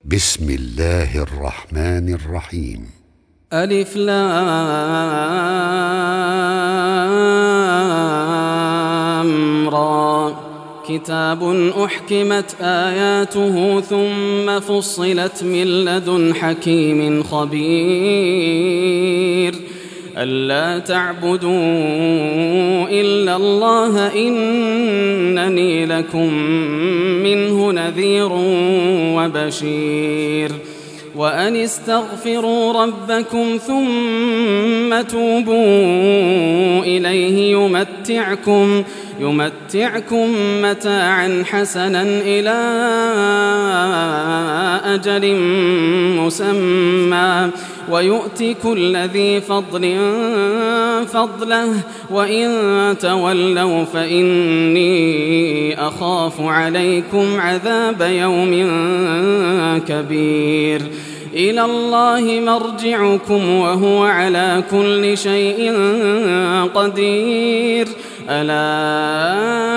بسم الله الرحمن الرحيم. ألف لام را. كتاب أحكمت آياته ثم فصلت من لدن حكيم خبير ألا تعبدوا إلا الله إنني لكم منه نذير وبشير وأن استغفروا ربكم ثم توبوا إليه يمتعكم متاعا حسنا إلى أجل مسمى ويؤتي كل ذي فضل فضله وإن تولوا فإني أخاف عليكم عذاب يوم كبير إلى الله مرجعكم وهو على كل شيء قدير ألا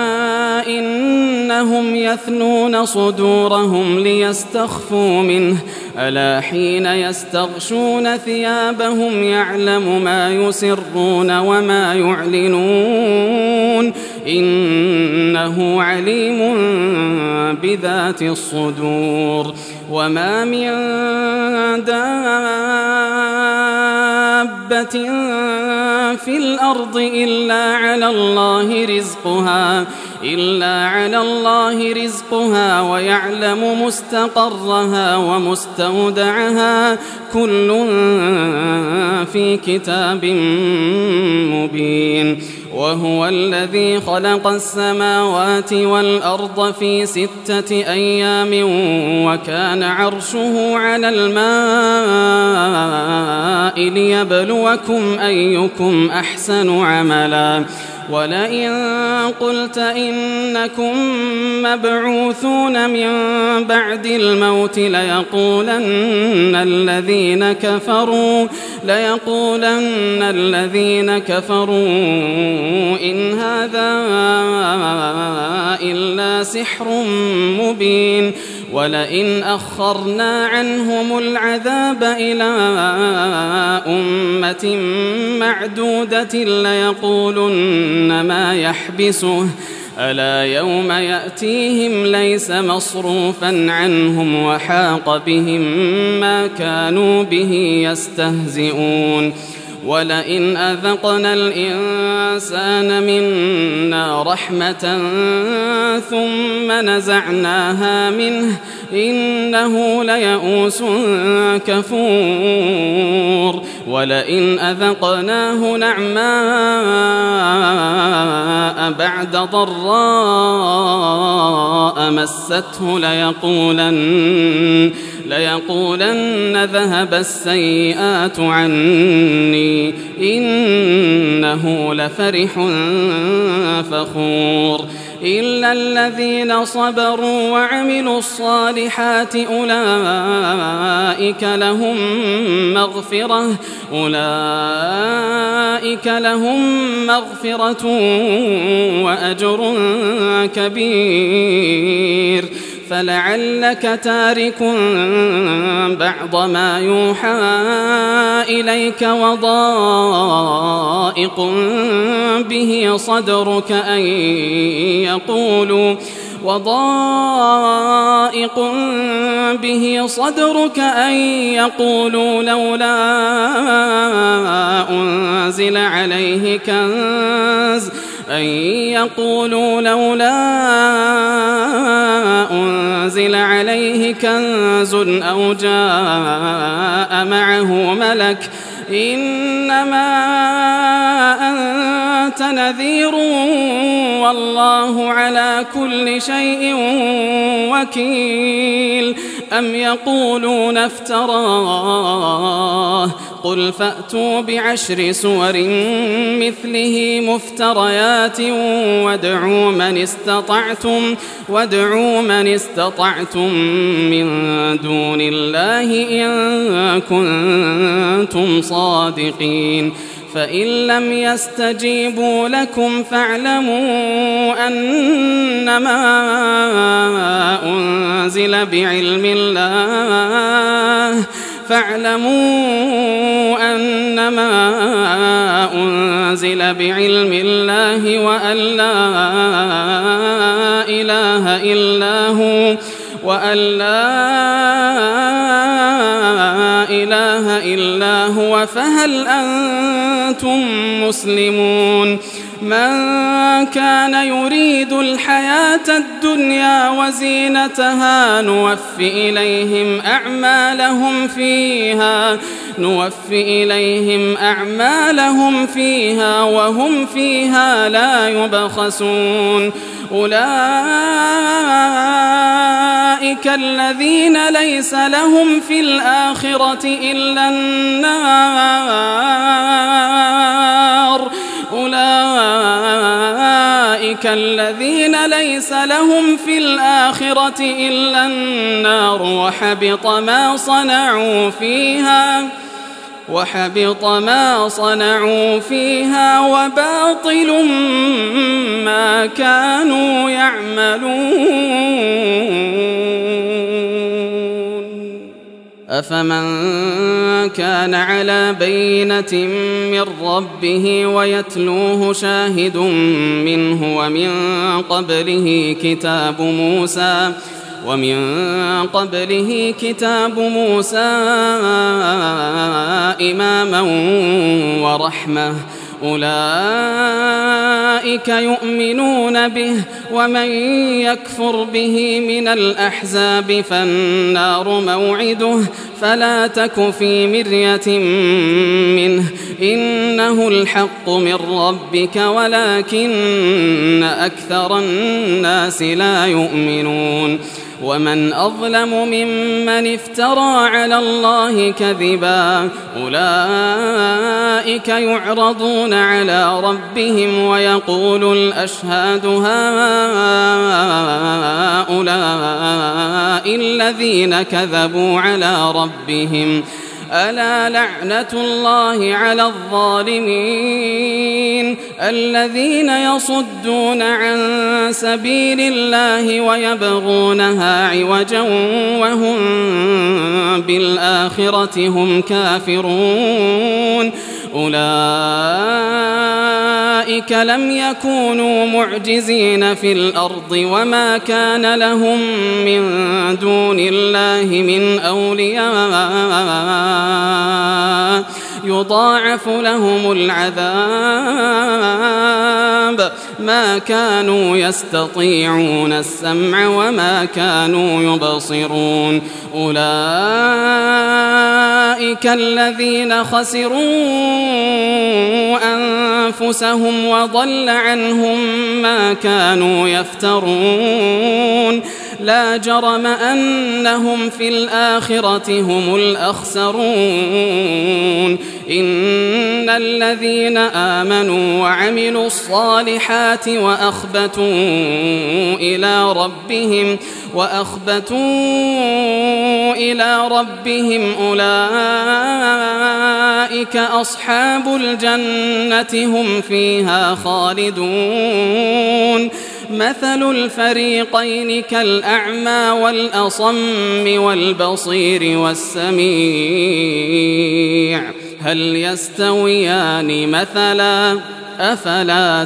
إنهم يثنون صدورهم ليستخفوا منه ألا حين يستغشون ثيابهم يعلم ما يسرون وما يعلنون إنه عليم بذات الصدور وما من دابة في الأرض إلا على الله رزقها ويعلم مستقرها ومستودعها كل في كتاب مبين وهو الذي خلق السماوات والأرض في 6 أيام وكان عرشه على الماء ليبلوكم أيكم أحسن عملا ولئن قلت إنكم مبعوثون من بعد الموت ليقولن الذين كفروا إن هذا إلا سحر مبين ولئن أخرنا عنهم العذاب إلى أمة معدودة ليقولن ما يحبسه ألا يوم يأتيهم ليس مصروفا عنهم وحاق بهم ما كانوا به يستهزئون ولئن أذقنا الإنسان منا رحمة ثم نزعناها منه إنه ليئوس كفور ولئن أذقناه نعماء بعد ضراء مسته ليقولن ذهب السيئات عني إنه لفرح فخور إلا الذين صبروا وعملوا الصالحات أولئك لهم مغفرة وأجر كبير فلعلك تارك بعض ما يوحى إليك وضائق به صدرك أن يقولوا لولا أنزل عليه كنز أو جاء معه ملك إنما أنت نذير والله على كل شيء وكيل أم يقولون افتراه قل فأتوا ب10 سور مثله مفتريات وادعوا من استطعتم من دون الله إن كنتم صادقين فإن لم يستجيبوا لكم فاعلموا أنما أنزل بعلم الله وأن لا إله إلا هو فهل أنتم مسلمون من كان يريد الحياة الدنيا وزينتها نوفي إليهم أعمالهم فيها وهم فيها لا يبخسون أولئك الذين ليس لهم في الآخرة إلا النار وحبط ما صنعوا فيها وباطل ما كانوا يعملون أفمن كان على بينة من ربه ويتلوه شاهد منه ومن قبله كتاب موسى إماما ورحمة أولئك يؤمنون به ومن يكفر به من الأحزاب فالنار موعده فلا تك في مرية منه إنه الحق من ربك ولكن أكثر الناس لا يؤمنون ومن أظلم ممن افترى على الله كذبا أولئك يعرضون على ربهم ويقول الأشهاد هؤلاء الذين كذبوا على ربهم ألا لعنة الله على الظالمين الذين يصدون عن سبيل الله ويبغونها عوجا وهم بالآخرة هم كافرون أولئك لم يكونوا معجزين في الأرض وما كان لهم من دون الله من أولياء يضاعف لهم العذاب ما كانوا يستطيعون السمع وما كانوا يبصرون أولئك الذين خسروا أنفسهم وضل عنهم ما كانوا يفترون لا جرم أنهم في الآخرة هم الأخسرون إن الذين آمنوا وعملوا الصالحات وأخبتوا إلى ربهم أولئك أصحاب الجنة هم فيها خالدون مثل الفريقين كالأعمى والأصم والبصير والسميع هل يستويان مثلا أفلا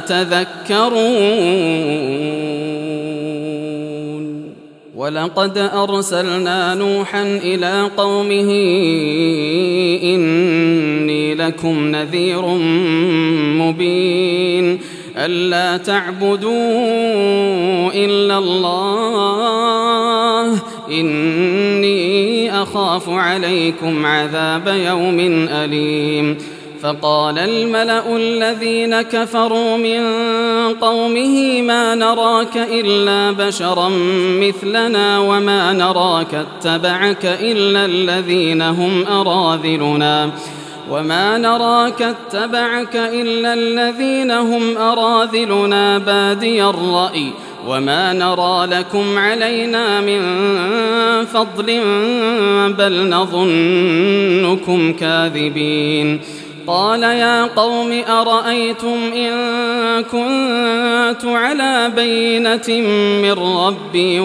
تذكرون ولقد أرسلنا نوحا إلى قومه إني لكم نذير مبين ألا تعبدوا إلا الله إني أخاف عليكم عذاب يوم أليم فقال الملأ الذين كفروا من قومه ما نراك إلا بشرا مثلنا وما نراك اتبعك إلا الذين هم أراذلنا بادي الرأي وما نرى لكم علينا من فضل بل نظنكم كاذبين قال يا قوم أرأيتم إن كنت على بينة من ربي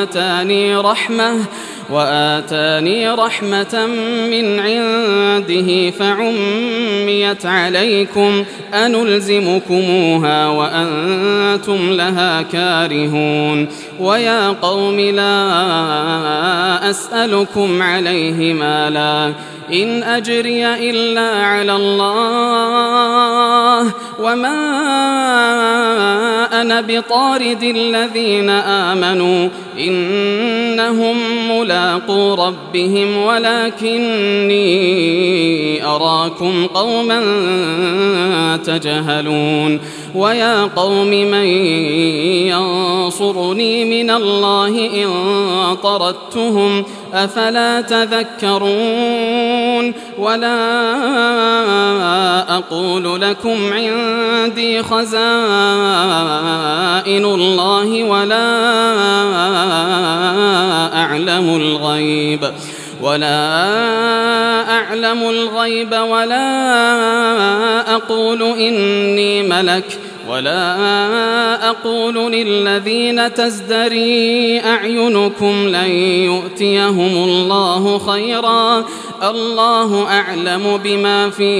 وآتاني رحمة من عنده فعميت عليكم أنلزمكموها وأنتم لها كارهون ويا قوم لا أسألكم عليه مالا إن أجري إلا على الله وما أنا بطارد الذين آمنوا إنهم ملاقو ربهم ولكني أراكم قوما تجهلون ويا قوم من ينصرني من الله إن طردتهم أفلا تذكرون ولا أقول لكم عندي خزائن الله ولا أعلم الغيب ولا أقول إني ملك ولا أقول للذين تزدري أعينكم لن يؤتيهم الله خيرا الله أعلم بما في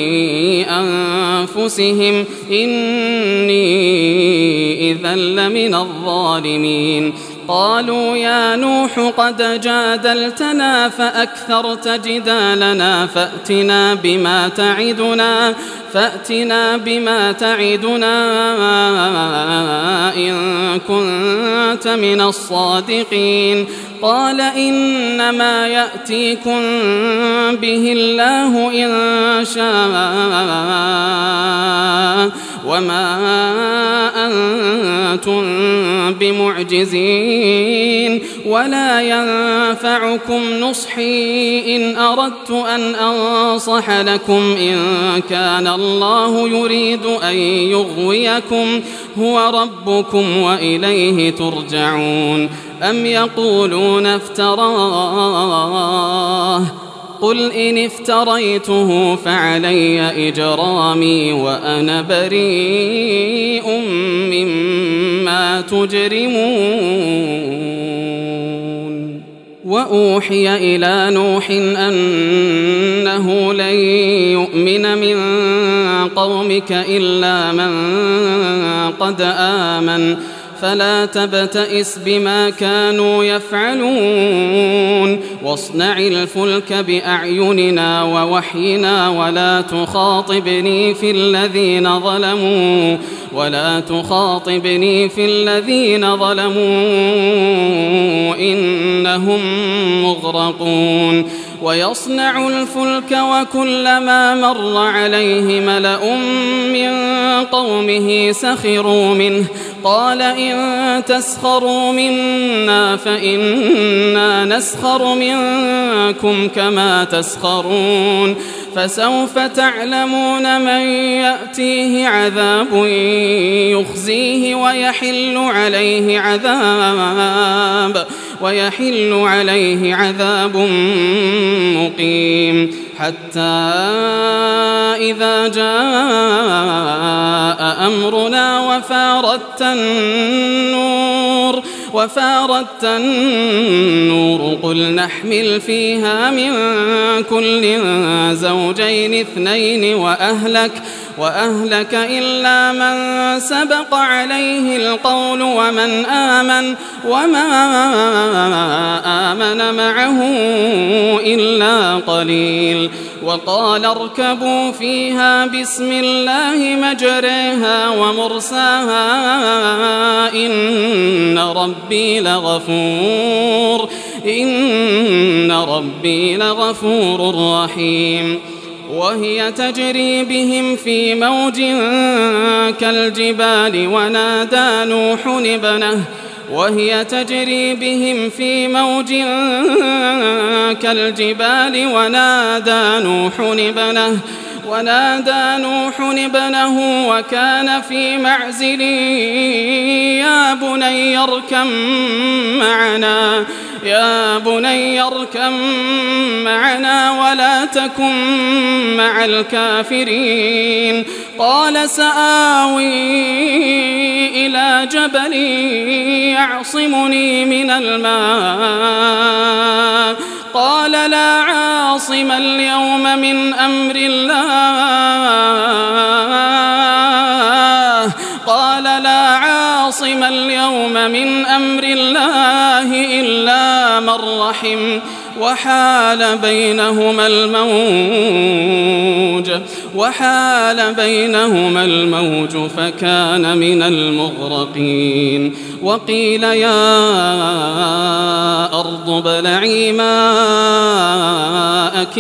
أنفسهم إني إذا لمن الظالمين قالوا يا نوح قد جادلتنا فأكثرت جدالنا فأتنا بما تعدنا إن كنت من الصادقين قال إنما يأتيكم به الله إن شاء وما أنتم بمعجزين ولا ينفعكم نصحي إن أردت أن أنصح لكم إن كان الله يريد أن يغويكم هو ربكم وإليه ترجعون أم يقولون افتراه قل إن افتريته فعلي إجرامي وأنا بريء مما تجرمون وأوحي إلى نوح أنه لن يؤمن من قومك إلا من قد آمن فلا تبتئس بما كانوا يفعلون واصنع الفلك بأعيننا ووحينا ولا تخاطبني في الذين ظلموا إنهم مغرقون ويصنع الفلك وكلما مر عليه ملأ من قومه سخروا منه قال إن تسخروا منا فإنا نسخر منكم كما تسخرون فسوف تعلمون من يأتيه عذاب يخزيه ويحل عليه عذاب مقيم حتى إذا جاء أمرنا وفارت النور قل نحمل فيها من كل زوجين اثنين وأهلك إلا من سبق عليه القول ومن آمن وما آمن معه إلا قليل وقال اركبوا فيها بسم الله مجريها ومرساها إن ربي لغفور رحيم وهي تجري بهم في موج كالجبال ونادى نوح ابنه وكان في معزل يا بني اركب معنا يا بني اركب معنا ولا تكن مع الكافرين. قال سآوي إلى جبل يعصمني من الماء. قال لا عاصم اليوم من أمر الله. قال لا عاصم اليوم من أمر الله إلا من رحم. وحال بينهما الموج فكان من المغرقين. وقيل يا أرض ابلعي ماءك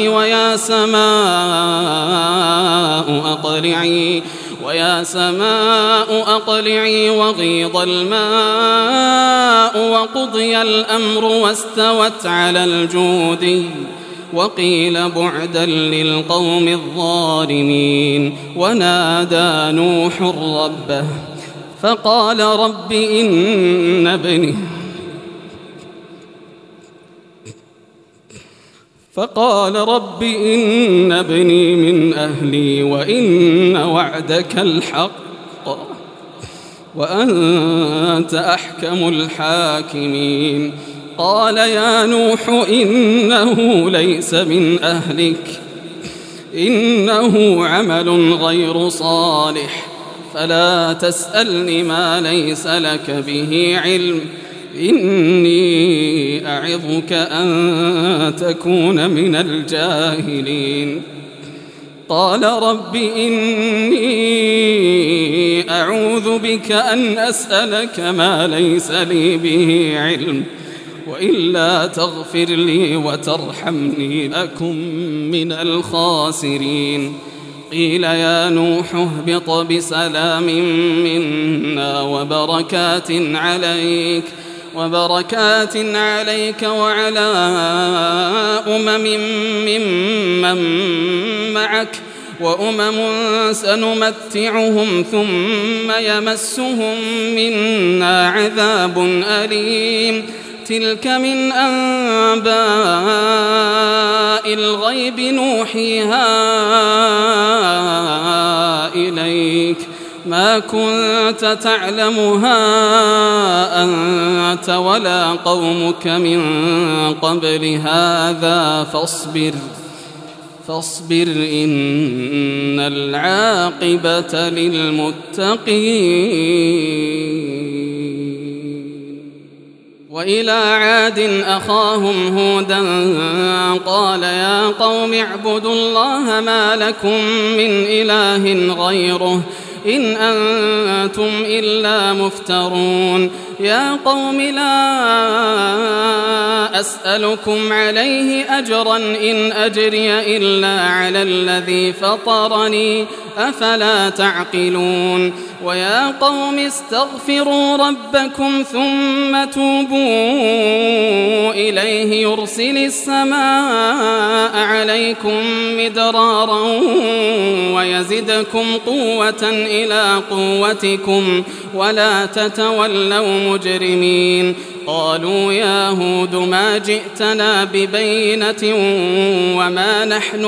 ويا سماء أقلعي وغيض الماء وقضي الأمر واستوت على الجودي. وقيل بعدا للقوم الظالمين. ونادى نوح ربه فقال رب إن ابني من أهلي وإن وعدك الحق وأنت أحكم الحاكمين. قال يا نوح إنه ليس من أهلك إنه عمل غير صالح فلا تسألني ما ليس لك به علم إني أعظك أن تكون من الجاهلين. قال رب إني أعوذ بك أن أسألك ما ليس لي به علم وإلا تغفر لي وترحمني أكن من الخاسرين. قيل يا نوح اهبط بسلام منا وبركات عليك وعلى ممن معك وأمم سنمتعهم ثم يمسهم منا عذاب أليم. تلك من أنباء الغيب نوحيها إليك ما كنت تعلمها أنت ولا قومك من قبل هذا فاصبر إن العاقبة للمتقين. وإلى عاد أخاهم هودا قال يا قوم اعبدوا الله ما لكم من إله غيره إن أنتم إلا مفترون. يا قوم لا أسألكم عليه أجرا إن أجري إلا على الذي فطرني أفلا تعقلون. ويا قوم استغفروا ربكم ثم توبوا إليه يرسل السماء عليكم مدرارا ويزدكم قوة إلى قوتكم ولا تتولوا مجرمين. قالوا يا هود ما جئتنا ببينة وما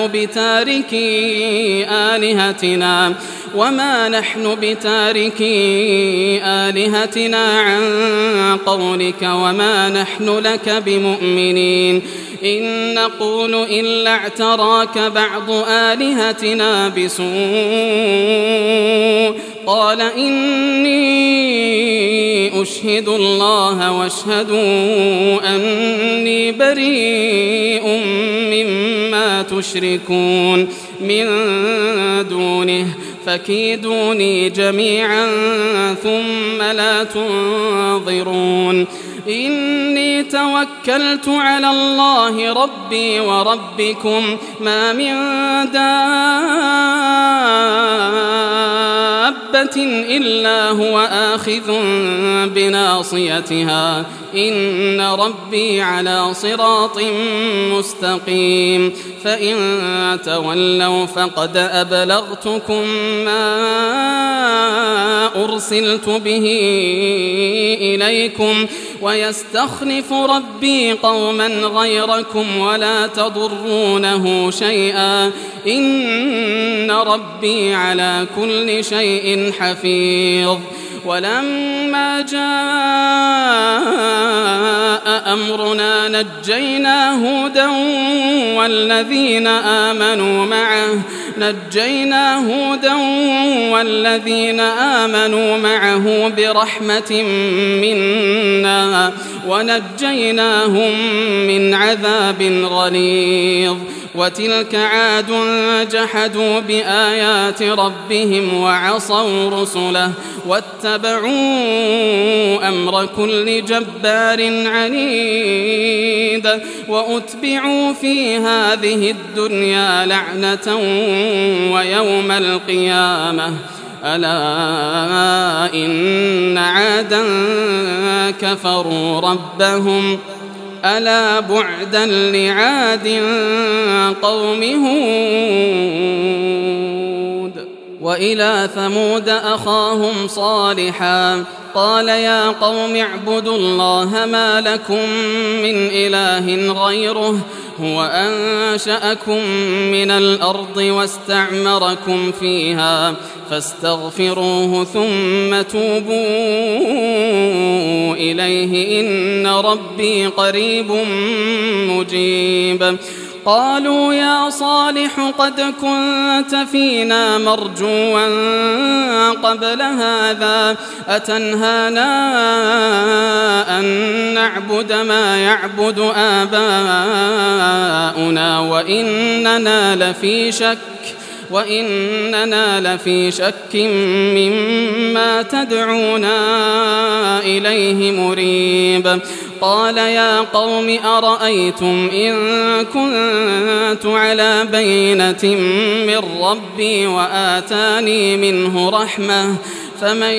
نحن بتاركي آلهتنا عن قولك وما نحن لك بمؤمنين. إن نقول إلا اعتراك بعض آلهتنا بسوء. قال إني أشهد الله واشهدوا أني بريء مما تشركون من دونه فكيدوني جميعا ثم لا تنظرون. إني توكلت على الله ربي وربكم ما من دابة إلا هو آخذ بناصيتها إن ربي على صراط مستقيم. فإن تولوا فقد أبلغتكم ما أرسلت به إليكم ويستخلف ربي قوما غيركم ولا تضرونه شيئا إن ربي على كل شيء حفيظ. ولما جاء أمرنا نجينا هودا والذين آمنوا معه برحمة منا ونجيناهم من عذاب غليظ. وتلك عاد جحدوا بآيات ربهم وعصوا رسله واتبعوا أمر كل جبار عنيد وأتبعوا في هذه الدنيا لعنة ويوم القيامة ألا إن عادا كفروا ربهم ألا بعدا لعاد قوم هود. وإلى ثمود أخاهم صالحا قال يا قوم اعبدوا الله ما لكم من إله غيره هو أنشأكم من الأرض واستعمركم فيها فاستغفروه ثم توبوا إليه إن ربي قريب مجيب. قالوا يا صالح قد كنت فينا مرجوا قبل هذا أتنهانا أن نعبد ما يعبد آباؤنا وإننا لفي شك مما تدعونا إليه مريب. قال يا قوم أرأيتم إن كنت على بينة من ربي وآتاني منه رحمة فمن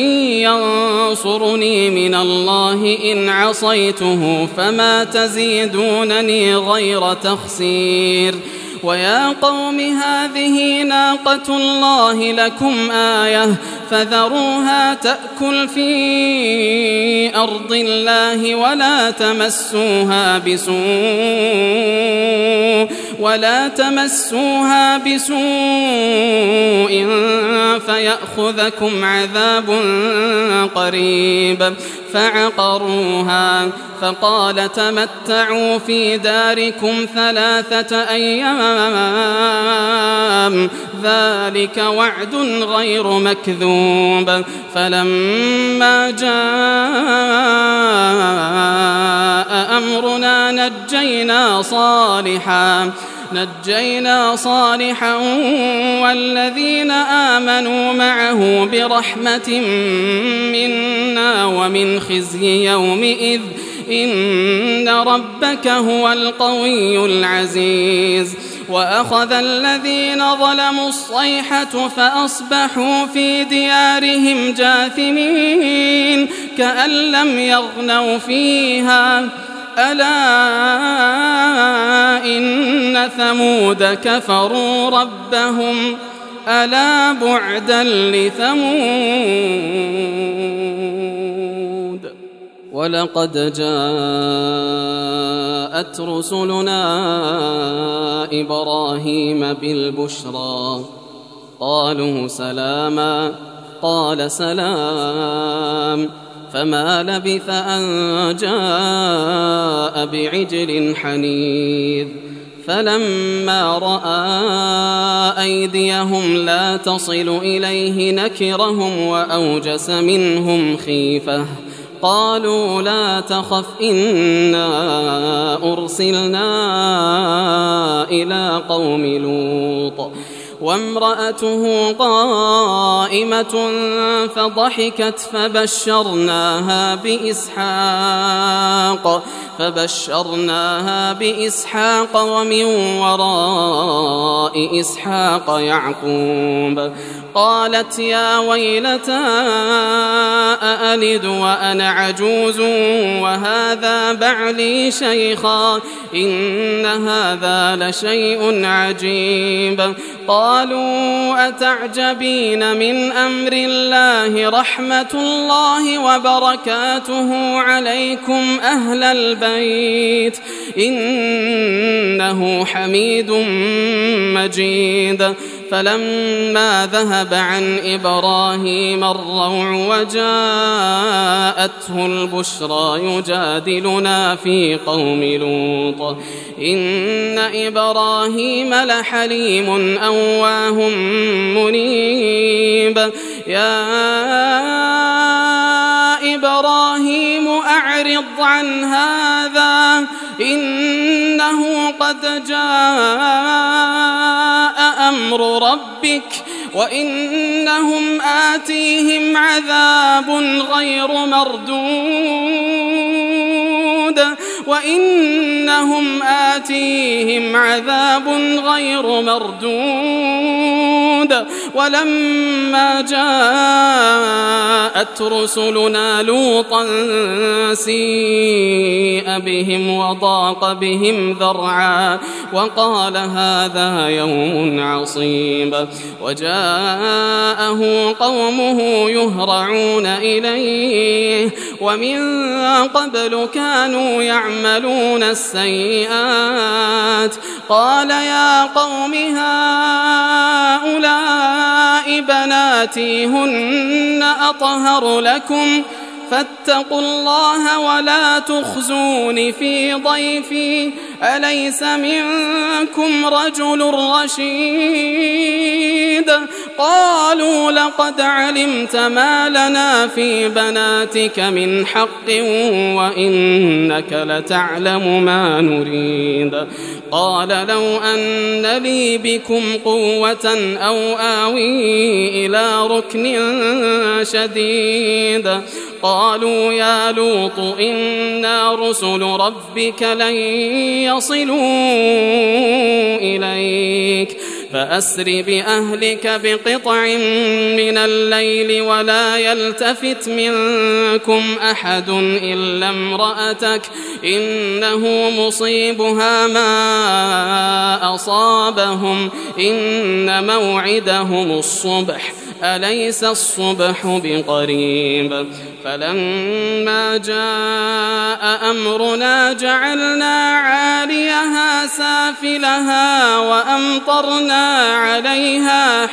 ينصرني من الله إن عصيته فما تزيدونني غير تخسير. ويا قوم هذه ناقة الله لكم آية فذروها تأكل في أرض الله ولا تمسوها بسوء فيأخذكم عذاب قريب. فعقروها فقال تمتعوا في داركم 3 أيام ذلك وعد غير مكذوب. فلما جاء أمرنا نجينا صالحا والذين آمنوا معه برحمة منا ومن خزي يومئذ إن ربك هو القوي العزيز. وأخذ الذين ظلموا الصيحة فأصبحوا في ديارهم جاثمين كأن لم يغنوا فيها ألا إن ثمود كفروا ربهم ألا بعدا لثمود. ولقد جاءت رسلنا إبراهيم بالبشرى قالوا سلاما قال سلام فما لبث أن جاء بعجل حنيذ. فلما رأى أيديهم لا تصل إليه نكرهم وأوجس منهم خيفة قالوا لا تخف إنا أرسلنا إلى قوم لوط وامرأته قائمة فضحكت فبشرناها بإسحاق فبشرناها بإسحاق ومن وراء إسحاق يعقوب. قالت يا ويلتى أألد وأنا عجوز وهذا بعلي شيخا إن هذا لشيء عجيب. قالوا أتعجبين من أمر الله رحمة الله وبركاته عليكم أهل البيت إنه حميد مجيد. فلما ذهب عن إبراهيم الروع وجاءته البشرى يجادلنا في قوم لوط إن إبراهيم لحليم أواه منيب. يا إبراهيم أعرض عن هذا إنه قد جاء أمر ربك وإنهم آتيهم عذاب غير مردود ولما جاءت رسلنا لوطا سيء بهم وضاق بهم ذرعا وقال هذا يوم عصيب. وجاءه قومه يهرعون إليه ومن قبل كانوا يعملون السيئات. قال يا قوم هؤلاء بناتي هن أطهر لكم فاتقوا الله ولا تخزون في ضيفي أليس منكم رجل رشيد. قالوا لقد علمت ما لنا في بناتك من حق وإنك لتعلم ما نريد. قال لو أن لي بكم قوة أو آوي إلى ركن شديد. قالوا يا لوط إنا رسل ربك لن يصلوا إليك فأسر بأهلك بقطع من الليل ولا يلتفت منكم أحد إلا امرأتك إنه مصيبها ما أصابهم إن موعدهم الصبح أليس الصبح بقريب. فلما جاء أمرنا جعلنا عاليها سافلها وأمطرنا عليها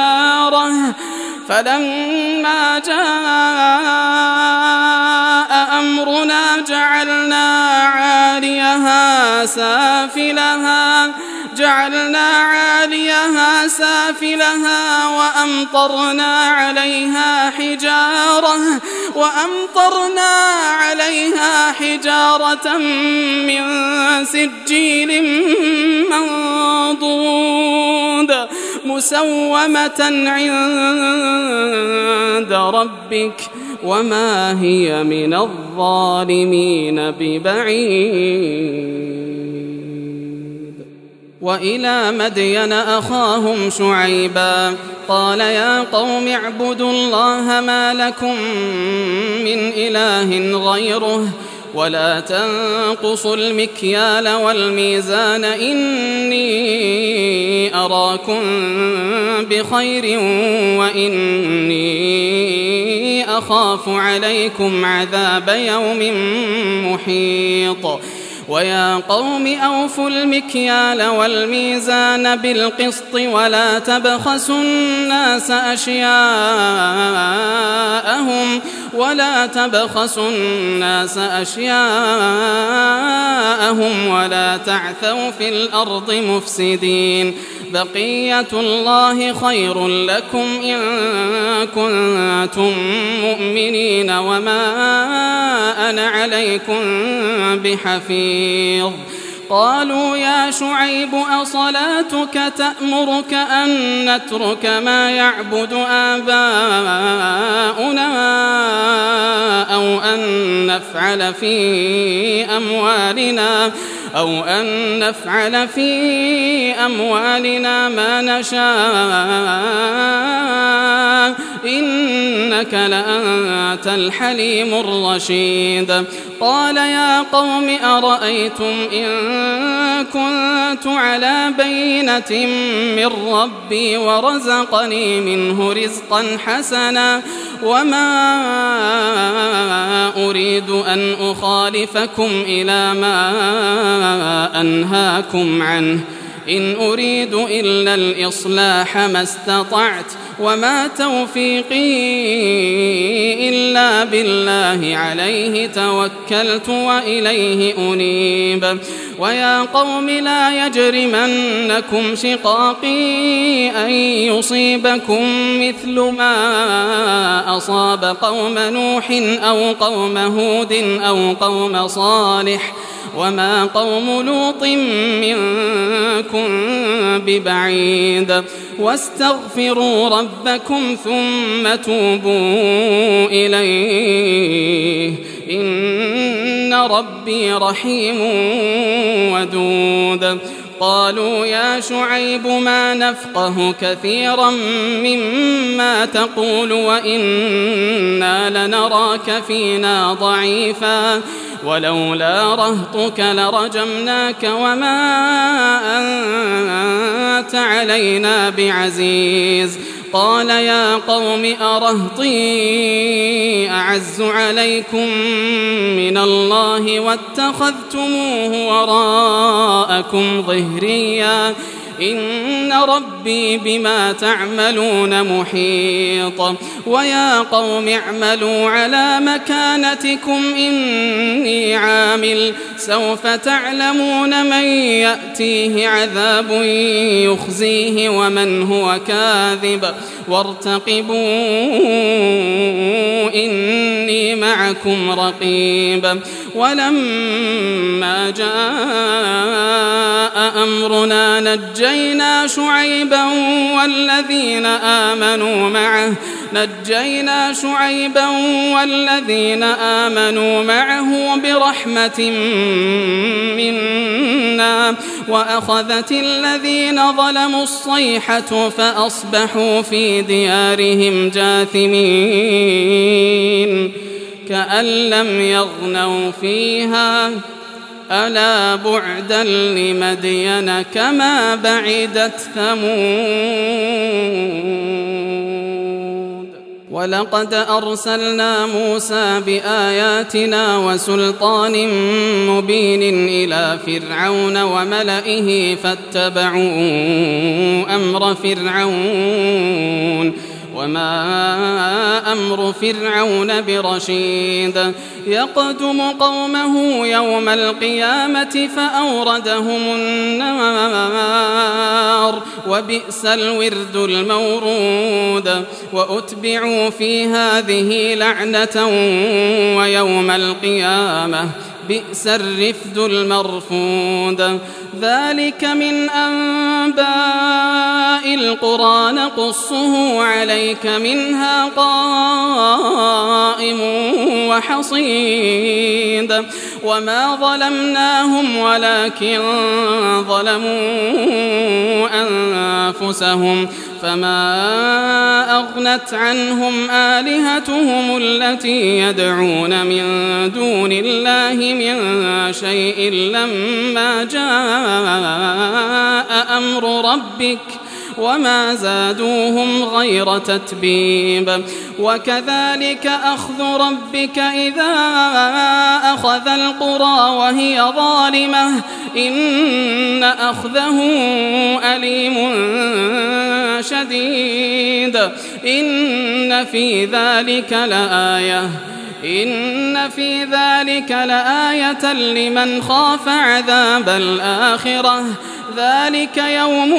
حجارة من سجيل منضود مسومة عند ربك وما هي من الظالمين ببعيد. وإلى مدين أخاهم شعيبا قال يا قوم اعبدوا الله ما لكم من إله غيره ولا تنقصوا المكيال والميزان إني أراكم بخير وإني أخاف عليكم عذاب يوم محيط. ويا قوم أوفوا المكيال والميزان بالقسط ولا تبخسوا الناس أشياءهم ولا تعثوا في الأرض مفسدين. بقية الله خير لكم إن كنتم مؤمنين وما أنا عليكم بحفيظ. قالوا يا شعيب أصلاتك تأمرك أن نترك ما يعبد آباؤنا أو أن نفعل في أموالنا ما نشاء إنك لأنت الحليم الرشيد قال يا قوم أرأيتم إن كنت على بينة من ربي ورزقني منه رزقا حسنا وما أريد أن أخالفكم إلى ما أنهاكم عنه إن أريد إلا الإصلاح ما استطعت وما توفيقي إلا بالله عليه توكلت وإليه أنيب ويا قوم لا يجرمنكم شقاقي أن يصيبكم مثل ما أصاب قوم نوح أو قوم هود أو قوم صالح وما قوم لوط منكم ببعيد واستغفروا ربكم ثم توبوا إليه إن ربي رحيم ودود قالوا يا شعيب ما نفقه كثيرا مما تقول وإنا لنراك فينا ضعيفا ولولا رهطك لرجمناك وما أنت علينا بعزيز قال يا قوم أرهطي أعز عليكم من الله واتخذتموه وراءكم ظهريا إن ربي بما تعملون محيط ويا قوم اعملوا على مكانتكم إني عامل سوف تعلمون من يأتيه عذاب يخزيه ومن هو كاذب وارتقبوا إني معكم رقيب ولما جاء أمرنا نجينا شعيبا والذين آمنوا معه برحمة منا وأخذت الذين ظلموا الصيحة فأصبحوا في ديارهم جاثمين كأن لم يغنوا فيها ألا بعدا لمدين كما بعدت ثمود ولقد أرسلنا موسى بآياتنا وسلطان مبين إلى فرعون وملئه فاتبعوا أمر فرعون وما أمر فرعون برشيد يقدم قومه يوم القيامة فأوردهم النار وبئس الورد المورود وأتبعوا في هذه لعنة ويوم القيامة بئس الرفد المرفود ذلك من أنباء القرى نقصه عليك منها قائم وحصيد وما ظلمناهم ولكن ظلموا أنفسهم فما أغنت عنهم آلهتهم التي يدعون من دون الله من شيء لما جاء أمر ربك وما زادوهم غير تتبيب وكذلك أخذ ربك إذا أخذ القرى وهي ظالمة إن أخذه أليم شديد إن في ذلك لآية لمن خاف عذاب الآخرة ذلك يوم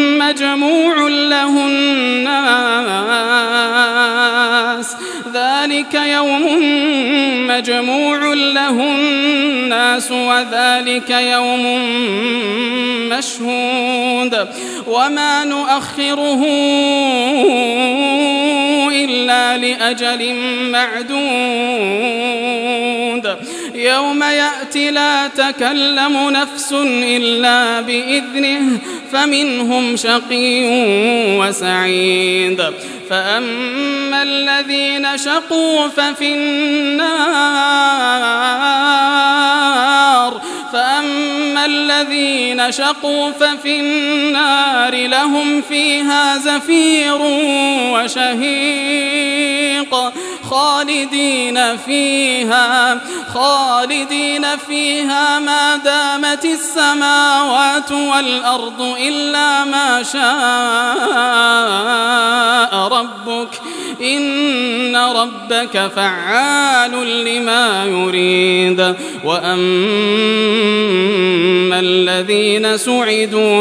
مجموع له الناس ذلك يوم مجموع له الناس وذلك يوم مشهود وما نؤخره إلا لأجل معدود يوم يأتي لا تكلم نفس إلا بإذنه فمنهم شقي وسعيد فأما الذين شقوا ففي النار لهم فيها زفير وشهيق خالدين فيها ما دامت السماوات والأرض إلا ما شاء ربك إن ربك فعال لما يريد وأما الذين سعدوا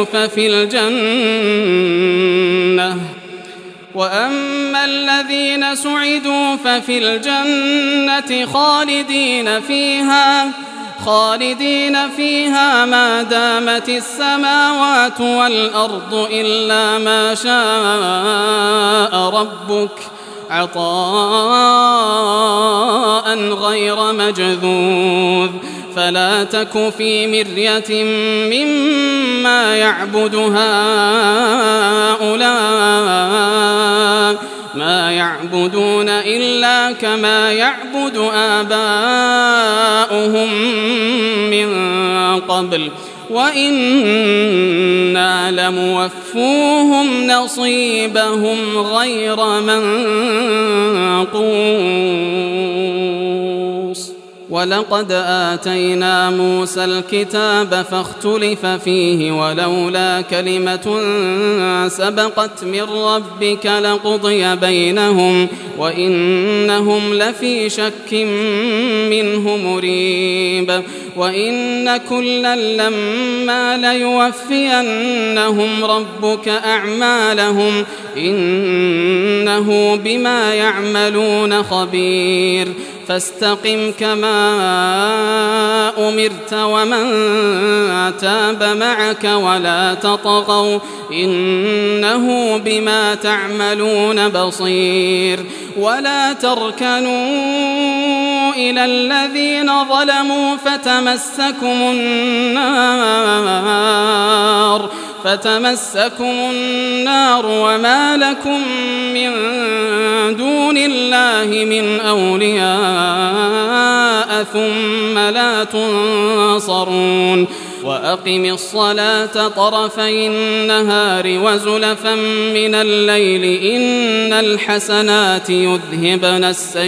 ففي الجنة خالدين فيها ما دامت السماوات والأرض إلا ما شاء ربك عطاء غير مجذوذ فلا تك في مرية مما يعبد هؤلاء ما يعبدون إلا كما يعبد آباؤهم من قبل وإنا لموفوهم نصيبهم غير منقوص ولقد آتينا موسى الكتاب فاختلف فيه ولولا كلمة سبقت من ربك لقضي بينهم وإنهم لفي شك منه مريب وإن كلا لما ليوفينهم ربك أعمالهم إنه بما يعملون خبير فاستقم كما أمرت ومن تاب معك ولا تطغوا إنه بما تعملون بصير ولا تركنوا إلى الذين ظلموا فتمسكم النار وما لكم من دون الله من أولياء ثم لا تنصرون وأقم الصلاة طرفي النهار وزلفا من الليل إن الحسنات يذهبن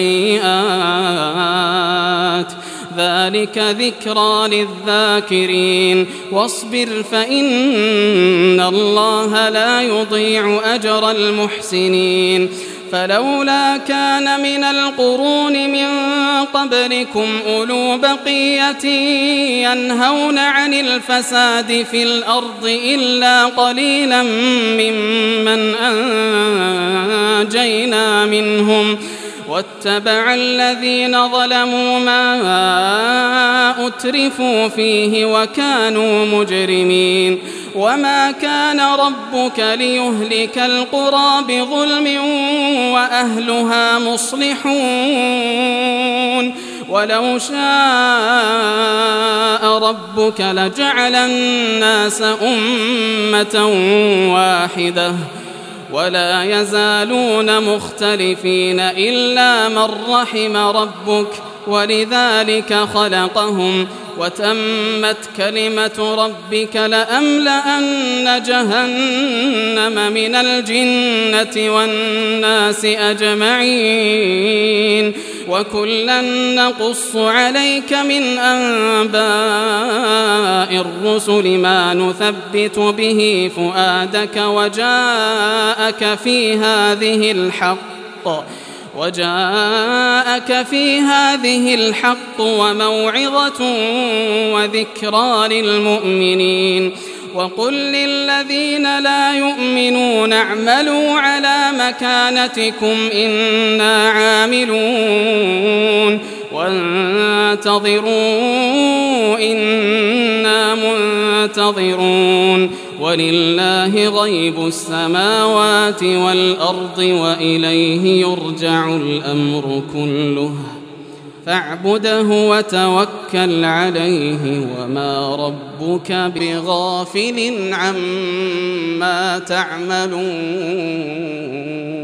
السيئات ذلك ذكرى للذاكرين واصبر فإن الله لا يضيع أجر المحسنين فلولا كان من القرون من قبلكم أولو بقية ينهون عن الفساد في الأرض إلا قليلا ممن أنجينا منهم واتبع الذين ظلموا ما أترفوا فيه وكانوا مجرمين وما كان ربك ليهلك القرى بظلم وأهلها مصلحون ولو شاء ربك لجعل الناس أمة واحدة ولا يزالون مختلفين إلا من رحم ربك ولذلك خلقهم وتمت كلمة ربك لأملأن جهنم من الجنة والناس أجمعين وكلا نقص عليك من أنباء الرسل ما نثبت به فؤادك وجاءك في هذه الحق وموعظة وذكرى للمؤمنين وقل للذين لا يؤمنون اعملوا على مكانتكم إنا عاملون وانتظروا إنا منتظرون ولله غيب السماوات والأرض وإليه يرجع الأمر كله فاعبده وتوكل عليه وما ربك بغافل عما تعملون.